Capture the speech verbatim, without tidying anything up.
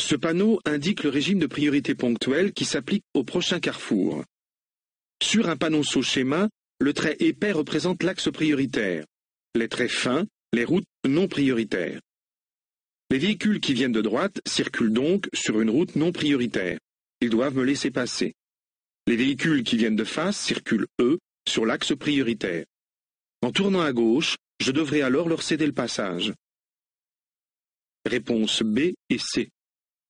Ce panneau indique le régime de priorité ponctuelle qui s'applique au prochain carrefour. Sur un panonceau schéma, le trait épais représente l'axe prioritaire, les traits fins, les routes non prioritaires. Les véhicules qui viennent de droite circulent donc sur une route non prioritaire. Ils doivent me laisser passer. Les véhicules qui viennent de face circulent, eux, sur l'axe prioritaire. En tournant à gauche, je devrais alors leur céder le passage. Réponses B et C.